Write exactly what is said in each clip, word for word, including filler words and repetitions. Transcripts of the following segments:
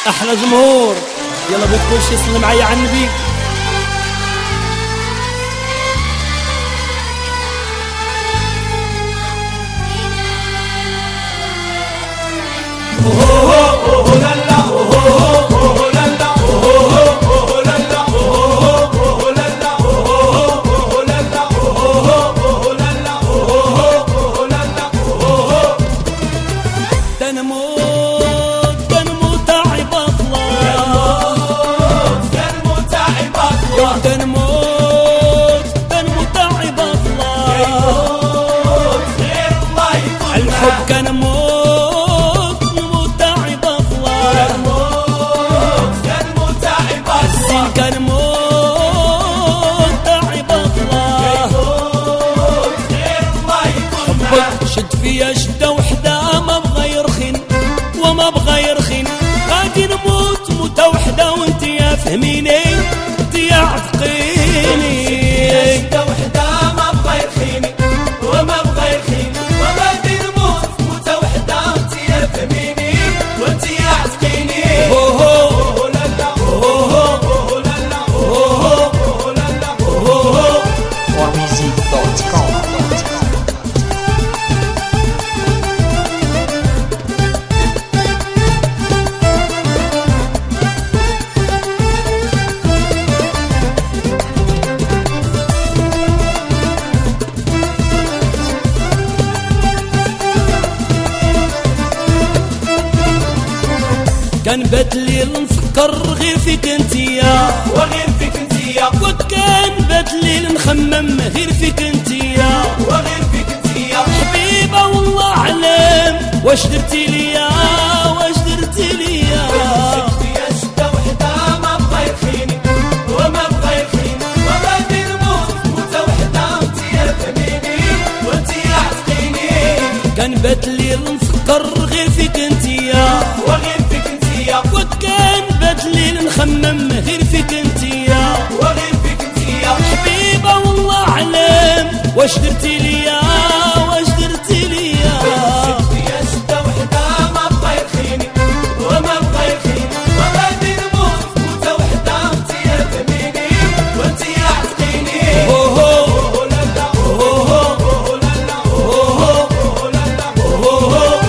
احلى جمهور. يلا بكل شي صلي معايا على النبي. الحب كان موت نموت تعب الله، كان موت كان موت تعب الله، الزين كان موت تعب الله، موت غير الله يكون حبك شد فيا شدة وحدة ما بغى يرخن وما بغى يرخن، غادي نموت موتة وحدة وانت يا فهميني انت يا عتقيني، شدة وحدة ما بغى يرخيني وما بغى يرخيني، كان بات الليل نفكر غير فيك انتيا وغير فيك انتيا، وكان بات الليل نخمم غير فيك انتيا وغير فيك انتيا، حبيبة والله علام واش درتي ليا واش درتي ليا، سكتي يا شدة وحدة ما بغى يرخيني وما بغى يرخيني، وغادي نموت موتة وحدة انتيا فهميني وانتيا عتقيني، كان بات الليل نفكر غير فيك انتيا وغير فيك انتيا، وكان بات الليل نخمم غير فيك انتيا وغير فيك انتيا، حبيبة والله علام واش درتي ليا واش درتي ليا، سكتي يا شدة وحدة ما بغى يرخيني وما بغى يرخيني، وغادي نموت موتة وحدة انتيا فهميني وانتيا عتقيني، اوه لا لا اوه لا لا اوه لا لا اوه.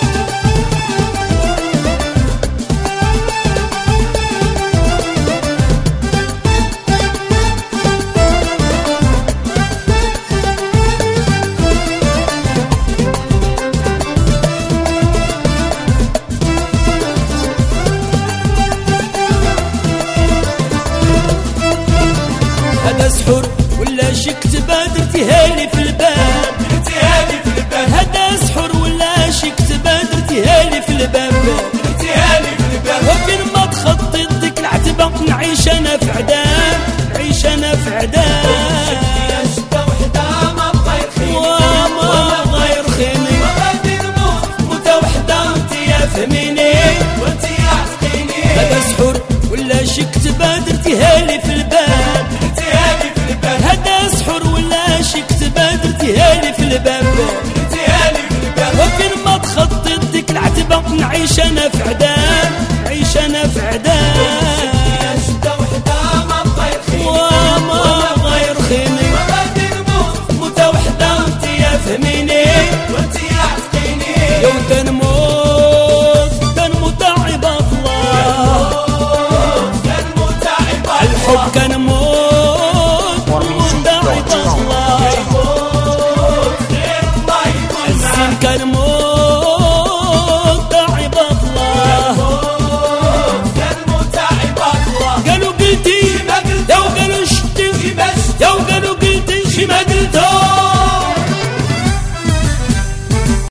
هذا سحور ولا شي كتبة درتيها لي في الباب، درتيها لي في الباب، هذا سحور ولا شي كتبة درتيها لي في الباب، درتيها لي في الباب، وفين ما تخطيت ديك العتبة نعيش انا في عذاب نعيش انا في عذاب، يا شدة وحدة ما بغى يرخيني وما بغى يرخيني، وغادي نموت موتة وحدة انتيا فهميني وانتيا عتقيني، هذا سحور ولا شي كتبة درتيها لي في الباب، هذا سحور ولا شي كتبة درتيها لي في الباب، درتيها لي في الباب، وفين ما تخطيت ديك العتبة نعيش انا في عذاب نعيش انا في عذاب.